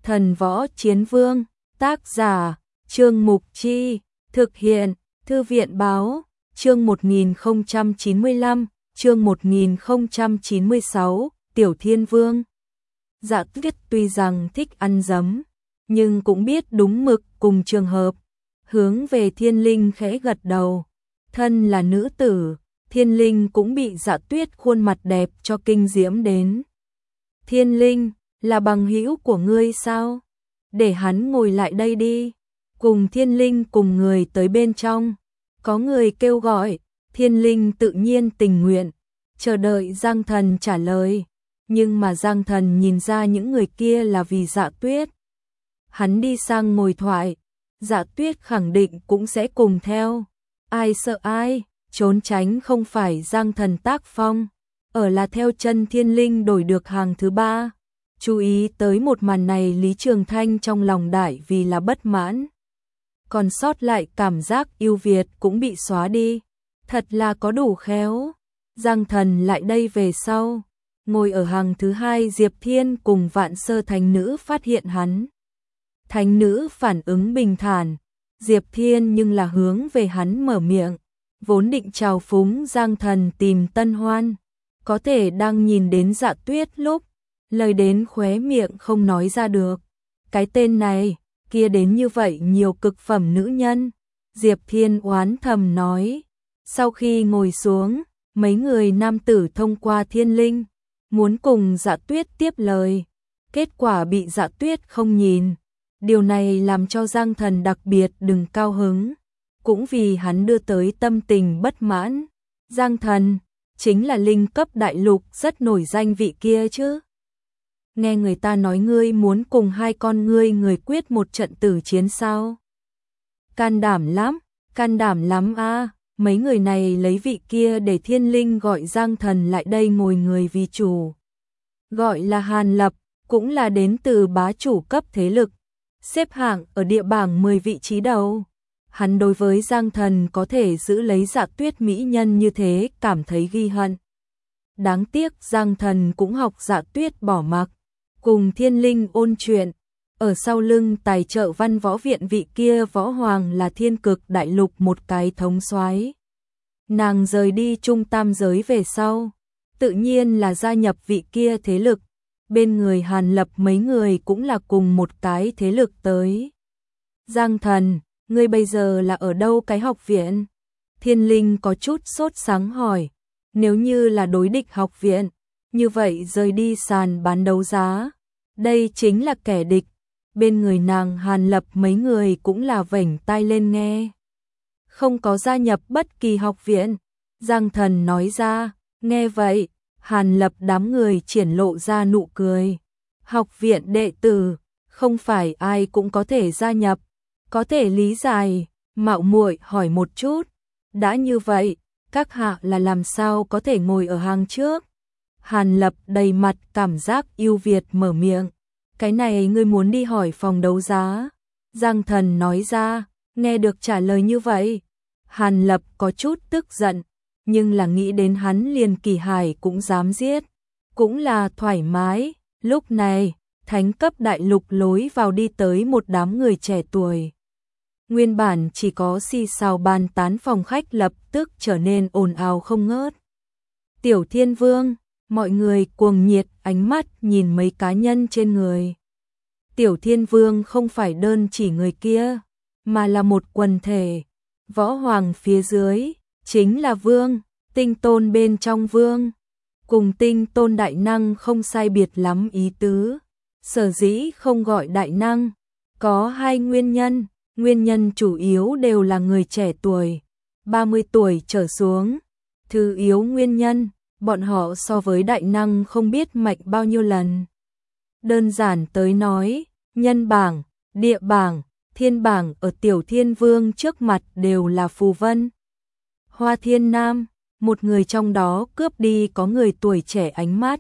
Thần Võ Chiến Vương, tác giả, Trương Mục Chi, thực hiện, Thư viện Báo, chương 1095, chương 1096, Tiểu Thiên Vương. Dạ Tuyết tuy rằng thích ăn dấm, nhưng cũng biết đúng mực cùng trường hợp, hướng về Thiên Linh khẽ gật đầu. Thân là nữ tử, Thiên Linh cũng bị Dạ Tuyết khuôn mặt đẹp cho kinh diễm đến. Thiên Linh, là bằng hữu của ngươi sao? Để hắn ngồi lại đây đi. Cùng Thiên Linh cùng người tới bên trong. Có người kêu gọi, Thiên Linh tự nhiên tình nguyện, chờ đợi Giang Thần trả lời. Nhưng mà Giang Thần nhìn ra những người kia là vì Dạ Tuyết. Hắn đi sang ngồi thoại, Dạ Tuyết khẳng định cũng sẽ cùng theo. Ai sợ ai, trốn tránh không phải Giang Thần tác phong, ở là theo chân Thiên Linh đổi được hàng thứ ba. Chú ý tới một màn này, Lý Trường Thanh trong lòng đại vì là bất mãn. Còn sót lại cảm giác yêu Việt cũng bị xóa đi. Thật là có đủ khéo. Giang Thần lại đây về sau. Ngồi ở hàng thứ hai, Diệp Thiên cùng Vạn Sơ Thánh Nữ phát hiện hắn. Thánh Nữ phản ứng bình thản. Diệp Thiên nhưng là hướng về hắn mở miệng. Vốn định chào phúng Giang Thần tìm tân hoan. Có thể đang nhìn đến Dạ Tuyết lúc. Lời đến khóe miệng không nói ra được. Cái tên này, kia đến như vậy nhiều cực phẩm nữ nhân. Diệp Thiên oán thầm nói. Sau khi ngồi xuống, mấy người nam tử thông qua Thiên Linh, muốn cùng Dạ Tuyết tiếp lời. Kết quả bị Dạ Tuyết không nhìn. Điều này làm cho Giang Thần đặc biệt đừng cao hứng. Cũng vì hắn đưa tới tâm tình bất mãn. Giang Thần, chính là linh cấp đại lục rất nổi danh vị kia chứ. Nghe người ta nói ngươi muốn cùng hai con ngươi người quyết một trận tử chiến sao? Can đảm lắm a. Mấy người này lấy vị kia để Thiên Linh gọi Giang Thần lại đây ngồi người vì chủ. Gọi là Hàn Lập, cũng là đến từ bá chủ cấp thế lực, xếp hạng ở địa bảng 10 vị trí đầu. Hắn đối với Giang Thần có thể giữ lấy Dạ Tuyết mỹ nhân như thế cảm thấy ghi hận. Đáng tiếc Giang Thần cũng học Dạ Tuyết bỏ mặc. Cùng Thiên Linh ôn chuyện, ở sau lưng tài trợ Văn Võ Viện vị kia võ hoàng là Thiên Cực Đại Lục một cái thống soái. Nàng rời đi trung tam giới về sau, tự nhiên là gia nhập vị kia thế lực. Bên người Hàn Lập mấy người cũng là cùng một cái thế lực tới. Giang Thần, ngươi bây giờ là ở đâu cái học viện? Thiên Linh có chút sốt sắng hỏi. Nếu như là đối địch học viện, như vậy rời đi sàn bán đấu giá. Đây chính là kẻ địch. Bên người nàng Hàn Lập mấy người cũng là vểnh tai lên nghe. Không có gia nhập bất kỳ học viện. Giang Thần nói ra. Nghe vậy, Hàn Lập đám người triển lộ ra nụ cười. Học viện đệ tử, không phải ai cũng có thể gia nhập. Có thể lý giải, mạo muội hỏi một chút. Đã như vậy, các hạ là làm sao có thể ngồi ở hàng trước? Hàn Lập đầy mặt cảm giác yêu Việt mở miệng. Cái này ngươi muốn đi hỏi phòng đấu giá. Giang Thần nói ra, nghe được trả lời như vậy. Hàn Lập có chút tức giận, nhưng là nghĩ đến hắn liền Kỳ Hải cũng dám giết. Cũng là thoải mái, lúc này, thánh cấp đại lục lối vào đi tới một đám người trẻ tuổi. Nguyên bản chỉ có xì xào bàn tán, phòng khách lập tức trở nên ồn ào không ngớt. Tiểu Thiên Vương, mọi người cuồng nhiệt ánh mắt nhìn mấy cá nhân trên người. Tiểu Thiên Vương không phải đơn chỉ người kia, mà là một quần thể. Võ hoàng phía dưới, chính là vương, tinh tôn bên trong vương. Cùng tinh tôn đại năng không sai biệt lắm ý tứ. Sở dĩ không gọi đại năng, có hai nguyên nhân. Nguyên nhân chủ yếu đều là người trẻ tuổi, 30 tuổi trở xuống. Thứ yếu nguyên nhân, bọn họ so với đại năng không biết mạnh bao nhiêu lần. Đơn giản tới nói, nhân bảng, địa bảng, thiên bảng ở Tiểu Thiên Vương trước mặt đều là phù vân. Hoa Thiên Nam, một người trong đó cướp đi có người tuổi trẻ ánh mắt,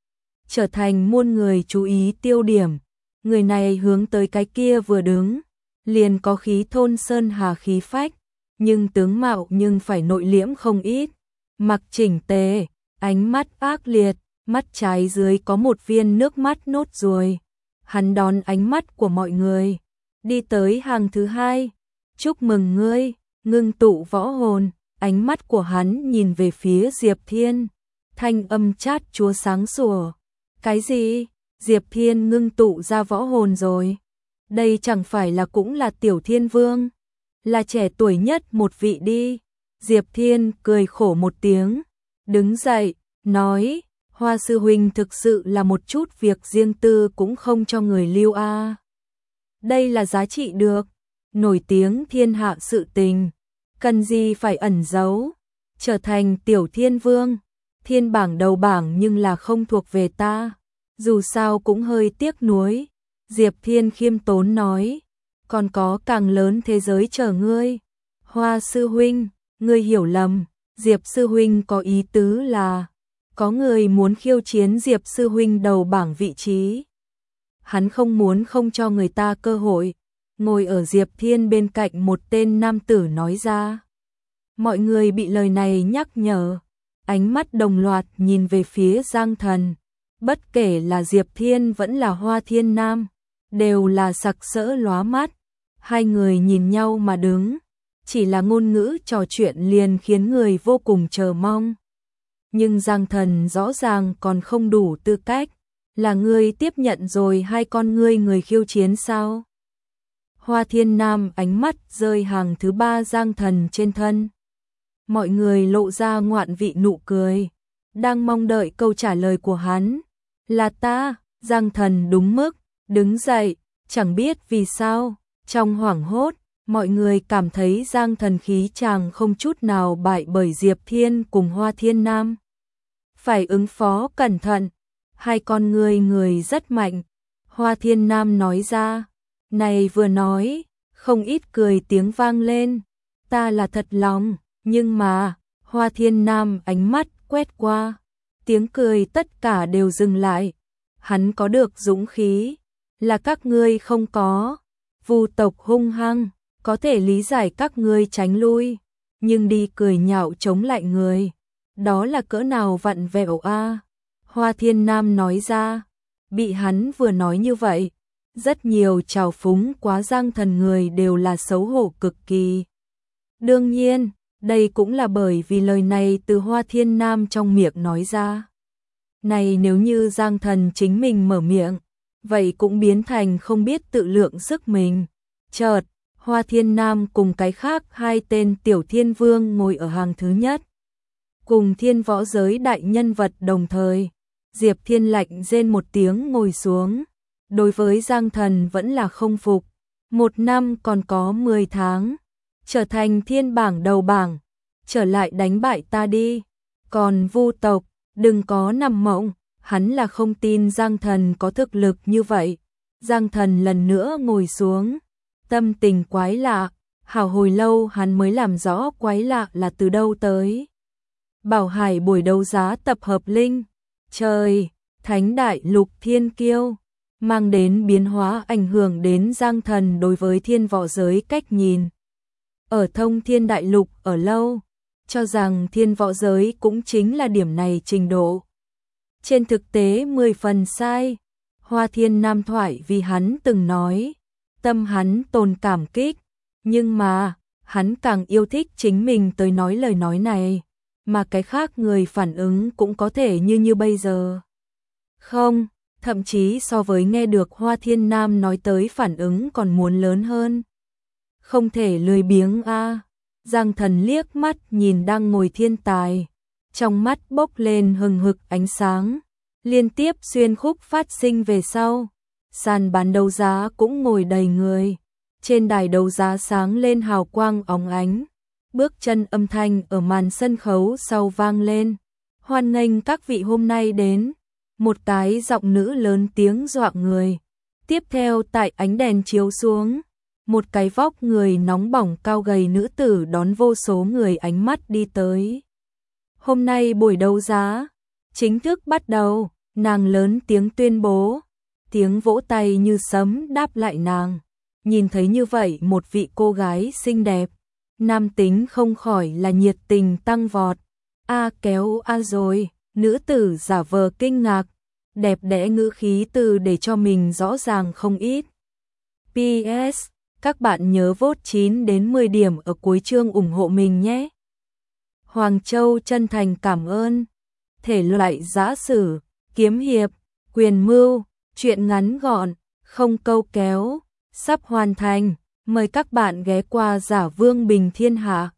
trở thành muôn người chú ý tiêu điểm. Người này hướng tới cái kia vừa đứng, liền có khí thôn sơn hà khí phách, nhưng tướng mạo nhưng phải nội liễm không ít. Mặc chỉnh tề, ánh mắt ác liệt, mắt trái dưới có một viên nước mắt nốt ruồi. Hắn đón ánh mắt của mọi người, đi tới hàng thứ hai. Chúc mừng ngươi, ngưng tụ võ hồn. Ánh mắt của hắn nhìn về phía Diệp Thiên, thanh âm chát chúa sáng sủa. Cái gì? Diệp Thiên ngưng tụ ra võ hồn rồi? Đây chẳng phải là cũng là Tiểu Thiên Vương, là trẻ tuổi nhất một vị đi. Diệp Thiên cười khổ một tiếng, đứng dậy, nói, Hoa sư huynh thực sự là một chút việc riêng tư cũng không cho người lưu a. Đây là giá trị được, nổi tiếng thiên hạ sự tình, cần gì phải ẩn giấu, trở thành Tiểu Thiên Vương, thiên bảng đầu bảng nhưng là không thuộc về ta, dù sao cũng hơi tiếc nuối. Diệp Thiên khiêm tốn nói, còn có càng lớn thế giới chờ ngươi. Hoa sư huynh, ngươi hiểu lầm, Diệp sư huynh có ý tứ là có người muốn khiêu chiến Diệp sư huynh đầu bảng vị trí. Hắn không muốn không cho người ta cơ hội. Ngồi ở Diệp Thiên bên cạnh một tên nam tử nói ra. Mọi người bị lời này nhắc nhở, ánh mắt đồng loạt nhìn về phía Giang Thần. Bất kể là Diệp Thiên vẫn là Hoa Thiên Nam, đều là sặc sỡ lóa mắt. Hai người nhìn nhau mà đứng, chỉ là ngôn ngữ trò chuyện liền khiến người vô cùng chờ mong. Nhưng Giang Thần rõ ràng còn không đủ tư cách, là ngươi tiếp nhận rồi hai con người khiêu chiến sao? Hoa Thiên Nam ánh mắt rơi hàng thứ ba Giang Thần trên thân. Mọi người lộ ra ngoạn vị nụ cười, đang mong đợi câu trả lời của hắn. Là ta. Giang Thần đúng mức, đứng dậy, chẳng biết vì sao, trong hoảng hốt, mọi người cảm thấy Giang Thần khí chàng không chút nào bại bởi Diệp Thiên cùng Hoa Thiên Nam. Phải ứng phó cẩn thận, hai con người rất mạnh. Hoa Thiên Nam nói ra, này vừa nói, không ít cười tiếng vang lên, ta là thật lòng, nhưng mà, Hoa Thiên Nam ánh mắt quét qua, tiếng cười tất cả đều dừng lại. Hắn có được dũng khí, là các ngươi không có. Vu tộc hung hăng, có thể lý giải các ngươi tránh lui, nhưng đi cười nhạo chống lại người, đó là cỡ nào vặn vẹo a. Hoa Thiên Nam nói ra, bị hắn vừa nói như vậy, rất nhiều trào phúng quá Giang Thần người đều là xấu hổ cực kỳ. Đương nhiên, đây cũng là bởi vì lời này từ Hoa Thiên Nam trong miệng nói ra. Này nếu như Giang Thần chính mình mở miệng, vậy cũng biến thành không biết tự lượng sức mình. Chợt, Hoa Thiên Nam cùng cái khác hai tên Tiểu Thiên Vương ngồi ở hàng thứ nhất. Cùng thiên võ giới đại nhân vật đồng thời, Diệp Thiên lạnh rên một tiếng ngồi xuống. Đối với Giang Thần vẫn là không phục. 1 năm còn có 10 tháng, trở thành thiên bảng đầu bảng, trở lại đánh bại ta đi. Còn Vu tộc, đừng có nằm mộng, hắn là không tin Giang Thần có thực lực như vậy. Giang Thần lần nữa ngồi xuống, tâm tình quái lạ, hào hồi lâu hắn mới làm rõ quái lạ là từ đâu tới. Bảo Hải buổi đấu giá tập hợp linh, trời, Thánh Đại Lục Thiên Kiêu, mang đến biến hóa ảnh hưởng đến Giang Thần đối với thiên võ giới cách nhìn. Ở Thông Thiên Đại Lục ở lâu, cho rằng thiên võ giới cũng chính là điểm này trình độ. Trên thực tế 10 phần sai. Hoa Thiên Nam thoại vì hắn từng nói, tâm hắn tồn cảm kích, nhưng mà, hắn càng yêu thích chính mình tới nói lời nói này, mà cái khác người phản ứng cũng có thể như bây giờ. Không, thậm chí so với nghe được Hoa Thiên Nam nói tới phản ứng còn muốn lớn hơn. Không thể lười biếng a. Giang Thần liếc mắt nhìn đang ngồi thiên tài, trong mắt bốc lên hừng hực ánh sáng, liên tiếp xuyên khúc phát sinh về sau. Sàn bán đấu giá cũng ngồi đầy người, trên đài đấu giá sáng lên hào quang óng ánh, bước chân âm thanh ở màn sân khấu sau vang lên. Hoan nghênh các vị hôm nay đến. Một cái giọng nữ lớn tiếng dọa người. Tiếp theo tại ánh đèn chiếu xuống, một cái vóc người nóng bỏng cao gầy nữ tử đón vô số người ánh mắt đi tới. Hôm nay buổi đấu giá chính thức bắt đầu, nàng lớn tiếng tuyên bố, tiếng vỗ tay như sấm đáp lại nàng. Nhìn thấy như vậy một vị cô gái xinh đẹp, nam tính không khỏi là nhiệt tình tăng vọt. A kéo a rồi, nữ tử giả vờ kinh ngạc, đẹp đẽ ngữ khí từ để cho mình rõ ràng không ít. PS, các bạn nhớ vote 9 đến 10 điểm ở cuối chương ủng hộ mình nhé. Hoàng Châu chân thành cảm ơn. Thể loại giã sử, kiếm hiệp, quyền mưu, truyện ngắn gọn, không câu kéo, sắp hoàn thành. Mời các bạn ghé qua Giả Vương Bình Thiên Hạ.